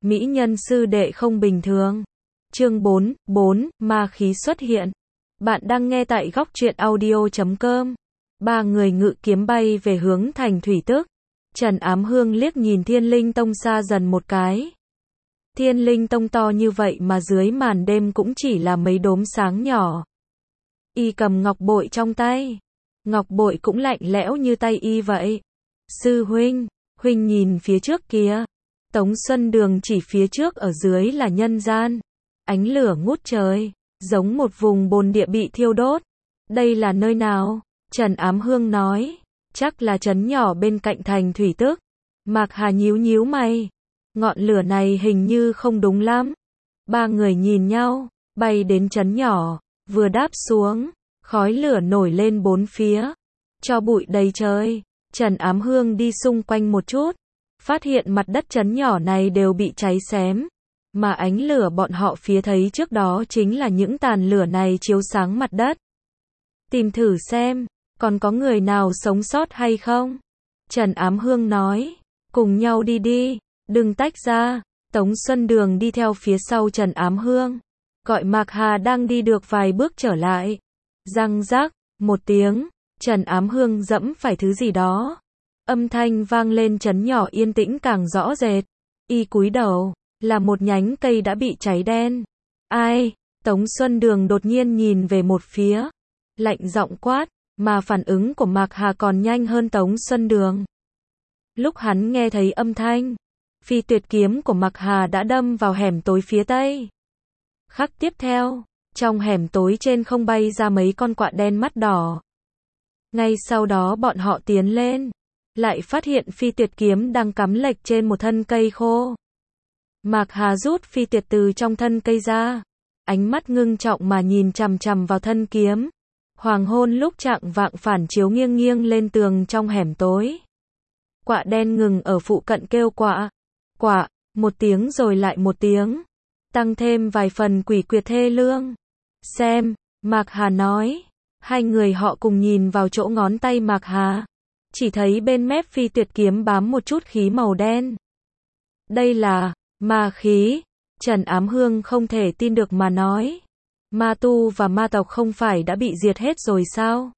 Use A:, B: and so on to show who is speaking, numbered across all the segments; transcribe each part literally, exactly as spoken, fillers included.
A: mỹ nhân sư đệ không bình thường. Chương bốn, bốn, ma khí xuất hiện. Bạn đang nghe tại góc truyện audio chấm com. Ba người ngự kiếm bay về hướng thành Thủy Tức. Trần Ám Hương liếc nhìn Thiên Linh Tông xa dần một cái. Thiên Linh Tông to như vậy mà dưới màn đêm cũng chỉ là mấy đốm sáng nhỏ. Y cầm ngọc bội trong tay. Ngọc bội cũng lạnh lẽo như tay y vậy. Sư huynh, huynh nhìn phía trước kìa. Tống Xuân Đường chỉ phía trước ở dưới là nhân gian. Ánh lửa ngút trời, giống một vùng bồn địa bị thiêu đốt. Đây là nơi nào? Trần Ám Hương nói, chắc là trấn nhỏ bên cạnh thành Thủy Tức. Mạc Hà nhíu nhíu mày. Ngọn lửa này hình như không đúng lắm. Ba người nhìn nhau, bay đến trấn nhỏ, vừa đáp xuống, khói lửa nổi lên bốn phía. Tro bụi đầy trời. Trần Ám Hương đi xung quanh một chút, phát hiện mặt đất trấn nhỏ này đều bị cháy xém. Mà ánh lửa bọn họ phía thấy trước đó chính là những tàn lửa này chiếu sáng mặt đất. Tìm thử xem, còn có người nào sống sót hay không? Trần Ám Hương nói, cùng nhau đi đi, đừng tách ra. Tống Xuân Đường đi theo phía sau Trần Ám Hương, gọi Mạc Hà đang đi được vài bước trở lại. Răng rắc, một tiếng, Trần Ám Hương dẫm phải thứ gì đó. Âm thanh vang lên trấn nhỏ yên tĩnh càng rõ rệt. Y cúi đầu, là một nhánh cây đã bị cháy đen. Ai? Tống Xuân Đường đột nhiên nhìn về một phía, lạnh giọng quát, mà phản ứng của Mạc Hà còn nhanh hơn Tống Xuân Đường. Lúc hắn nghe thấy âm thanh, phi tuyệt kiếm của Mạc Hà đã đâm vào hẻm tối phía tây. Khắc tiếp theo, trong hẻm tối trên không bay ra mấy con quạ đen mắt đỏ. Ngay sau đó bọn họ tiến lên, lại phát hiện phi tuyệt kiếm đang cắm lệch trên một thân cây khô. Mạc Hà rút phi tuyệt từ trong thân cây ra, ánh mắt ngưng trọng mà nhìn chằm chằm vào thân kiếm. Hoàng hôn lúc chạng vạng phản chiếu nghiêng nghiêng lên tường trong hẻm tối. Quạ đen ngừng ở phụ cận kêu quạ, quạ, một tiếng rồi lại một tiếng, tăng thêm vài phần quỷ quyệt thê lương. Xem, Mạc Hà nói. Hai người họ cùng nhìn vào chỗ ngón tay Mạc Hà, chỉ thấy bên mép phi tuyệt kiếm bám một chút khí màu đen. Đây là ma khí. Trần Ám Hương không thể tin được mà nói. Ma tu và ma tộc không phải đã bị diệt hết rồi sao?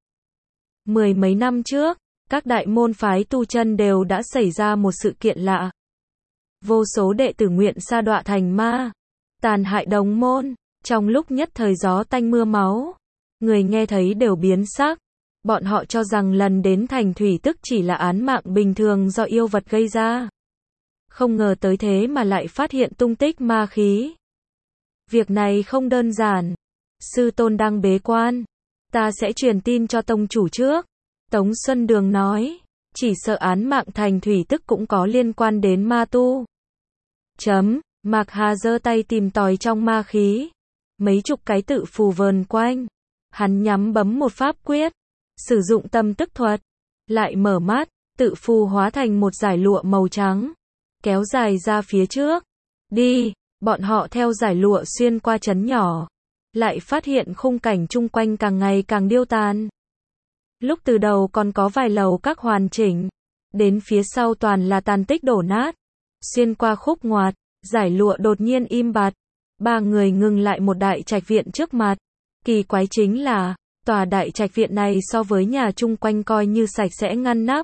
A: Mười mấy năm trước, các đại môn phái tu chân đều đã xảy ra một sự kiện lạ. Vô số đệ tử nguyện sa đọa thành ma, tàn hại đồng môn, trong lúc nhất thời gió tanh mưa máu. Người nghe thấy đều biến sắc. Bọn họ cho rằng lần đến thành Thủy Tức chỉ là án mạng bình thường do yêu vật gây ra. Không ngờ tới thế mà lại phát hiện tung tích ma khí. Việc này không đơn giản. Sư tôn đang bế quan. Ta sẽ truyền tin cho tông chủ trước. Tống Xuân Đường nói. Chỉ sợ án mạng thành Thủy Tức cũng có liên quan đến ma tu. Chấm. Mạc Hà giơ tay tìm tòi trong ma khí. Mấy chục cái tự phù vờn quanh. Hắn nhắm bấm một pháp quyết, sử dụng tâm tức thuật, lại mở mắt, tự phù hóa thành một dải lụa màu trắng, kéo dài ra phía trước. Đi, bọn họ theo dải lụa xuyên qua trấn nhỏ, lại phát hiện khung cảnh chung quanh càng ngày càng điêu tàn. Lúc từ đầu còn có vài lầu các hoàn chỉnh, đến phía sau toàn là tàn tích đổ nát. Xuyên qua khúc ngoặt, dải lụa đột nhiên im bặt. Ba người ngừng lại một đại trạch viện trước mặt. Kỳ quái chính là, tòa đại trạch viện này so với nhà chung quanh coi như sạch sẽ ngăn nắp.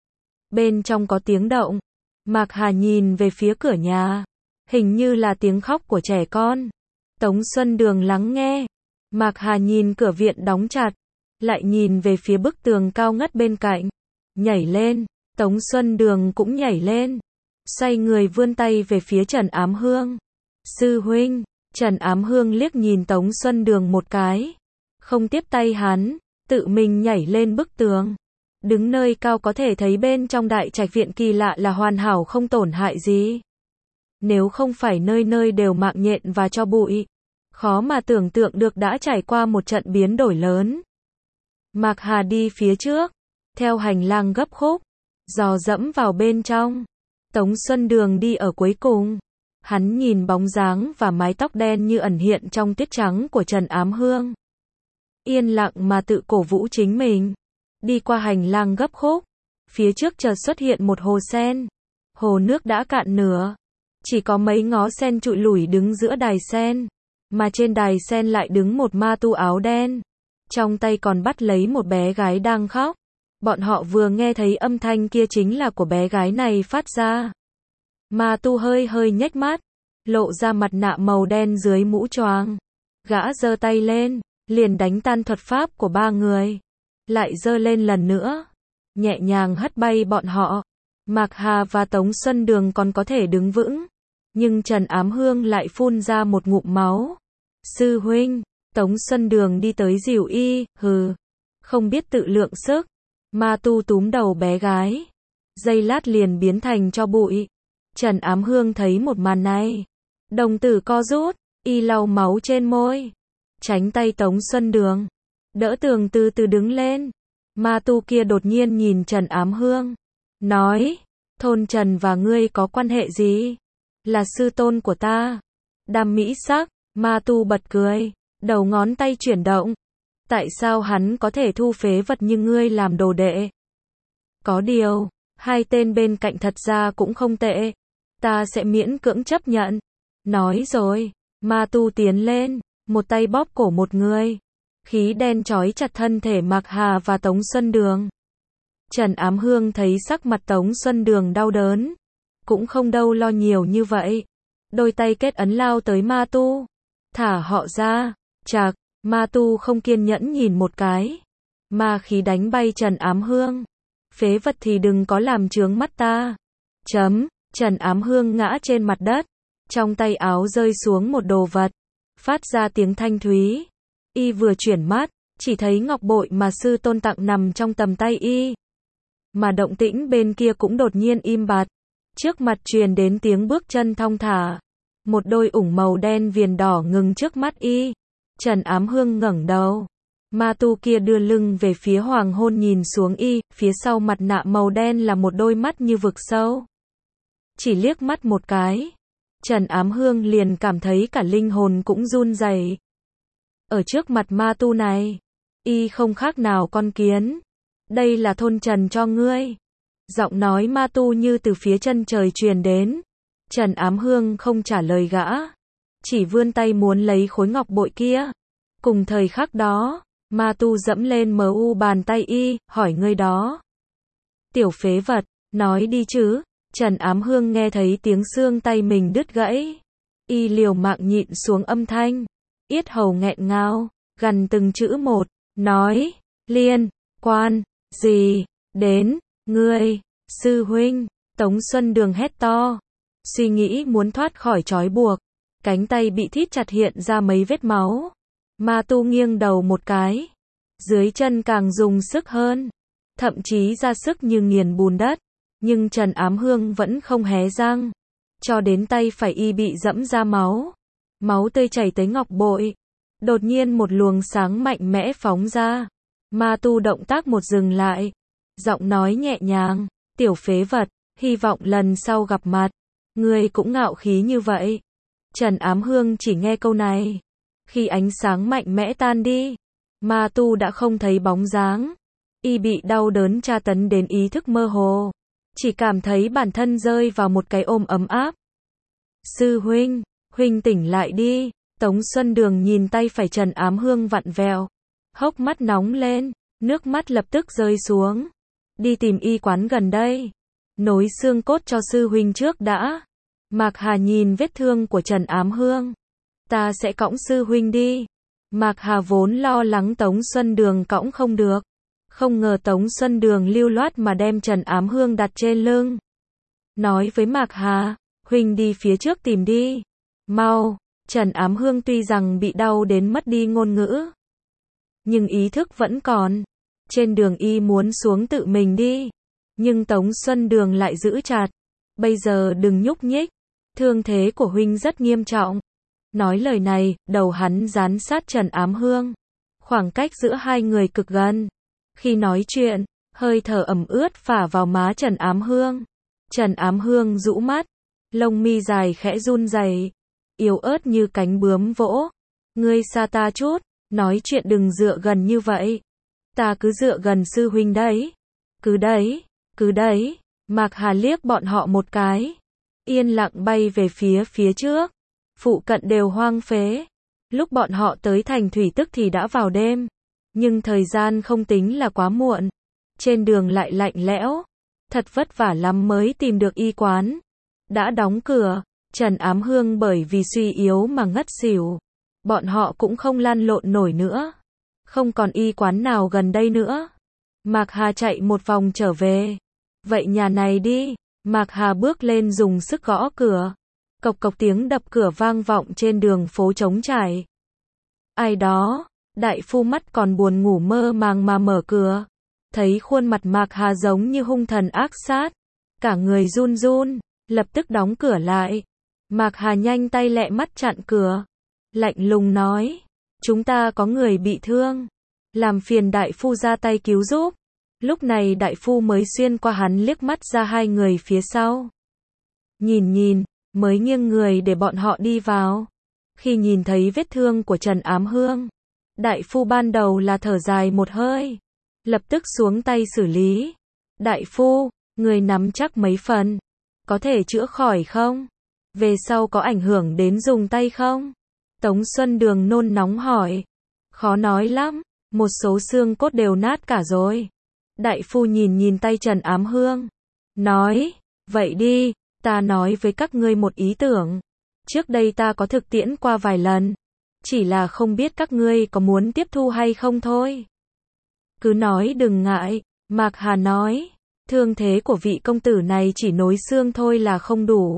A: Bên trong có tiếng động. Mạc Hà nhìn về phía cửa nhà. Hình như là tiếng khóc của trẻ con. Tống Xuân Đường lắng nghe. Mạc Hà nhìn cửa viện đóng chặt. Lại nhìn về phía bức tường cao ngất bên cạnh. Nhảy lên. Tống Xuân Đường cũng nhảy lên. Xoay người vươn tay về phía Trần Ám Hương. Sư huynh. Trần Ám Hương liếc nhìn Tống Xuân Đường một cái, không tiếp tay hắn, tự mình nhảy lên bức tường. Đứng nơi cao có thể thấy bên trong đại trạch viện kỳ lạ là hoàn hảo không tổn hại gì. Nếu không phải nơi nơi đều mạng nhện và tro bụi, khó mà tưởng tượng được đã trải qua một trận biến đổi lớn. Mạc Hà đi phía trước, theo hành lang gấp khúc, dò dẫm vào bên trong. Tống Xuân Đường đi ở cuối cùng. Hắn nhìn bóng dáng và mái tóc đen như ẩn hiện trong tuyết trắng của Trần Ám Hương. Yên lặng mà tự cổ vũ chính mình. Đi qua hành lang gấp khúc. Phía trước chợt xuất hiện một hồ sen. Hồ nước đã cạn nửa. Chỉ có mấy ngó sen trụi lủi đứng giữa đài sen. Mà trên đài sen lại đứng một ma tu áo đen. Trong tay còn bắt lấy một bé gái đang khóc. Bọn họ vừa nghe thấy âm thanh kia chính là của bé gái này phát ra. Ma tu hơi hơi nhếch mắt, lộ ra mặt nạ màu đen dưới mũ choàng. Gã giơ tay lên, liền đánh tan thuật pháp của ba người. Lại giơ lên lần nữa, nhẹ nhàng hất bay bọn họ. Mạc Hà và Tống Xuân Đường còn có thể đứng vững, nhưng Trần Ám Hương lại phun ra một ngụm máu. Sư huynh, Tống Xuân Đường đi tới dìu y, hừ, không biết tự lượng sức. Ma tu túm đầu bé gái, giây lát liền biến thành tro bụi. Trần Ám Hương thấy một màn này, đồng tử co rút, y lau máu trên môi, tránh tay Tống Xuân Đường, đỡ tường từ từ đứng lên. Ma tu kia đột nhiên nhìn Trần Ám Hương, nói, thôn Trần và ngươi có quan hệ gì? Là sư tôn của ta. Đam mỹ sắc, ma tu bật cười, đầu ngón tay chuyển động. Tại sao hắn có thể thu phế vật như ngươi làm đồ đệ? Có điều, hai tên bên cạnh thật ra cũng không tệ. Ta sẽ miễn cưỡng chấp nhận. Nói rồi, ma tu tiến lên, một tay bóp cổ một người. Khí đen trói chặt thân thể Mạc Hà và Tống Xuân Đường. Trần Ám Hương thấy sắc mặt Tống Xuân Đường đau đớn, cũng không đâu lo nhiều như vậy. Đôi tay kết ấn lao tới ma tu. Thả họ ra. Chạc, ma tu không kiên nhẫn nhìn một cái. Ma khí đánh bay Trần Ám Hương. Phế vật thì đừng có làm chướng mắt ta. Chấm, Trần Ám Hương ngã trên mặt đất. Trong tay áo rơi xuống một đồ vật. Phát ra tiếng thanh thúy. Y vừa chuyển mắt, chỉ thấy ngọc bội mà sư tôn tặng nằm trong tầm tay y. Mà động tĩnh bên kia cũng đột nhiên im bặt. Trước mặt truyền đến tiếng bước chân thong thả. Một đôi ủng màu đen viền đỏ ngừng trước mắt y. Trần Ám Hương ngẩng đầu. Ma tu kia đưa lưng về phía hoàng hôn nhìn xuống y, phía sau mặt nạ màu đen là một đôi mắt như vực sâu. Chỉ liếc mắt một cái, Trần Ám Hương liền cảm thấy cả linh hồn cũng run rẩy. Ở trước mặt ma tu này, y không khác nào con kiến. Đây là thôn Trần cho ngươi. Giọng nói ma tu như từ phía chân trời truyền đến. Trần Ám Hương không trả lời gã, chỉ vươn tay muốn lấy khối ngọc bội kia. Cùng thời khắc đó, ma tu dẫm lên mờ u bàn tay y, hỏi ngươi đó. Tiểu phế vật, nói đi chứ. Trần Ám Hương nghe thấy tiếng xương tay mình đứt gãy. Y liều mạng nhịn xuống âm thanh. Yết hầu nghẹn ngào, gằn từng chữ một, nói, liên, quan, gì, đến, ngươi, sư huynh. Tống Xuân Đường hét to. Suy nghĩ muốn thoát khỏi trói buộc. Cánh tay bị thít chặt hiện ra mấy vết máu. Ma tu nghiêng đầu một cái. Dưới chân càng dùng sức hơn. Thậm chí ra sức như nghiền bùn đất. Nhưng Trần Ám Hương vẫn không hé răng. Cho đến tay phải y bị dẫm ra máu. Máu tươi chảy tới ngọc bội. Đột nhiên một luồng sáng mạnh mẽ phóng ra. Ma tu động tác một dừng lại. Giọng nói nhẹ nhàng. Tiểu phế vật, hy vọng lần sau gặp mặt, ngươi cũng ngạo khí như vậy. Trần Ám Hương chỉ nghe câu này. Khi ánh sáng mạnh mẽ tan đi, ma tu đã không thấy bóng dáng. Y bị đau đớn tra tấn đến ý thức mơ hồ. Chỉ cảm thấy bản thân rơi vào một cái ôm ấm áp. Sư huynh, huynh tỉnh lại đi. Tống Xuân Đường nhìn tay phải Trần Ám Hương vặn vẹo. Hốc mắt nóng lên, nước mắt lập tức rơi xuống. Đi tìm y quán gần đây. Nối xương cốt cho sư huynh trước đã. Mạc Hà nhìn vết thương của Trần Ám Hương. Ta sẽ cõng sư huynh đi. Mạc Hà vốn lo lắng Tống Xuân Đường cõng không được. Không ngờ Tống Xuân Đường lưu loát mà đem Trần Ám Hương đặt trên lưng. Nói với Mạc Hà, huynh đi phía trước tìm đi. Mau. Trần Ám Hương tuy rằng bị đau đến mất đi ngôn ngữ, nhưng ý thức vẫn còn. Trên đường y muốn xuống tự mình đi. Nhưng Tống Xuân Đường lại giữ chặt. Bây giờ đừng nhúc nhích. Thương thế của huynh rất nghiêm trọng. Nói lời này, đầu hắn dán sát Trần Ám Hương. Khoảng cách giữa hai người cực gần. Khi nói chuyện, hơi thở ẩm ướt phả vào má Trần Ám Hương. Trần Ám Hương rũ mắt. Lông mi dài khẽ run rẩy, yếu ớt như cánh bướm vỗ. Ngươi xa ta chút. Nói chuyện đừng dựa gần như vậy. Ta cứ dựa gần sư huynh đấy. Cứ đấy. Cứ đấy. Mạc Hà liếc bọn họ một cái. yên lặng bay về phía phía trước. Phụ cận đều hoang phế. Lúc bọn họ tới thành Thủy Tức thì đã vào đêm. Nhưng thời gian không tính là quá muộn. Trên đường lại lạnh lẽo. Thật vất vả lắm mới tìm được y quán. Đã đóng cửa. Trần Ám Hương bởi vì suy yếu mà ngất xỉu. Bọn họ cũng không lăn lộn nổi nữa. Không còn y quán nào gần đây nữa. Mạc Hà chạy một vòng trở về. Vậy nhà này đi. Mạc Hà bước lên dùng sức gõ cửa. Cộc cộc tiếng đập cửa vang vọng trên đường phố trống trải. Ai đó? Đại phu mắt còn buồn ngủ mơ màng mà mở cửa. Thấy khuôn mặt Mạc Hà giống như hung thần ác sát. Cả người run run, lập tức đóng cửa lại. Mạc Hà nhanh tay lẹ mắt chặn cửa. Lạnh lùng nói. Chúng ta có người bị thương. Làm phiền đại phu ra tay cứu giúp. Lúc này đại phu mới xuyên qua hắn liếc mắt ra hai người phía sau. Nhìn nhìn, mới nghiêng người để bọn họ đi vào. Khi nhìn thấy vết thương của Trần Ám Hương, đại phu ban đầu là thở dài một hơi. Lập tức xuống tay xử lý. Đại phu, người nắm chắc mấy phần. Có thể chữa khỏi không? Về sau có ảnh hưởng đến dùng tay không? Tống Xuân Đường nôn nóng hỏi. Khó nói lắm, một số xương cốt đều nát cả rồi. Đại phu nhìn nhìn tay Trần Ám Hương. Nói, vậy đi, ta nói với các ngươi một ý tưởng. Trước đây ta có thực tiễn qua vài lần. Chỉ là không biết các ngươi có muốn tiếp thu hay không thôi. Cứ nói đừng ngại, Mạc Hà nói. Thương thế của vị công tử này chỉ nối xương thôi là không đủ.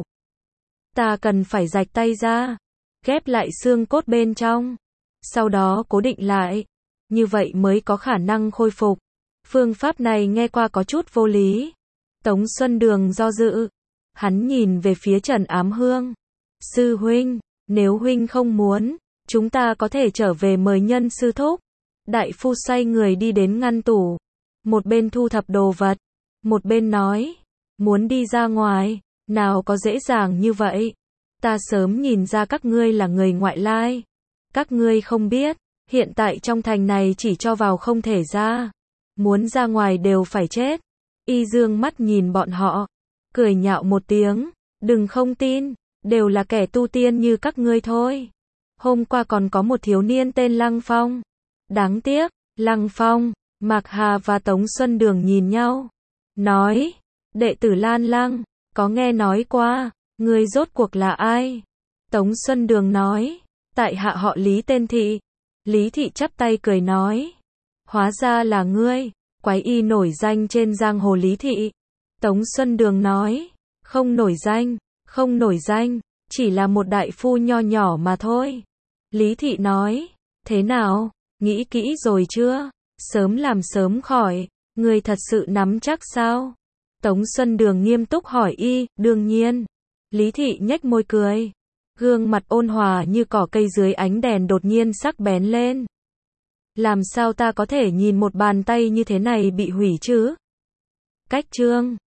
A: Ta cần phải rạch tay ra. Ghép lại xương cốt bên trong. Sau đó cố định lại. Như vậy mới có khả năng khôi phục. Phương pháp này nghe qua có chút vô lý. Tống Xuân Đường do dự. Hắn nhìn về phía Trần Ám Hương. Sư huynh, nếu huynh không muốn, chúng ta có thể trở về mời nhân sư thúc. Đại phu xoay người đi đến ngăn tủ. Một bên thu thập đồ vật. Một bên nói. Muốn đi ra ngoài, nào có dễ dàng như vậy. Ta sớm nhìn ra các ngươi là người ngoại lai. Các ngươi không biết, hiện tại trong thành này chỉ cho vào không thể ra. Muốn ra ngoài đều phải chết. Y dương mắt nhìn bọn họ. Cười nhạo một tiếng. Đừng không tin. Đều là kẻ tu tiên như các ngươi thôi. Hôm qua còn có một thiếu niên tên Lăng Phong. Đáng tiếc. Lăng Phong. Mạc Hà và Tống Xuân Đường nhìn nhau. Nói. Đệ tử Lan Lăng. Có nghe nói qua. Ngươi rốt cuộc là ai? Tống Xuân Đường nói. Tại hạ họ Lý tên Thị. Lý Thị chắp tay cười nói. Hóa ra là ngươi. Quái y nổi danh trên giang hồ Lý Thị. Tống Xuân Đường nói. Không nổi danh. Không nổi danh. Chỉ là một đại phu nho nhỏ mà thôi. Lý Thị nói. Thế nào? Nghĩ kỹ rồi chưa? Sớm làm sớm khỏi. Ngươi thật sự nắm chắc sao? Tống Xuân Đường nghiêm túc hỏi y. Đương nhiên. Lý Thị nhếch môi cười. Gương mặt ôn hòa như cỏ cây dưới ánh đèn đột nhiên sắc bén lên. Làm sao ta có thể nhìn một bàn tay như thế này bị hủy chứ? Cách chương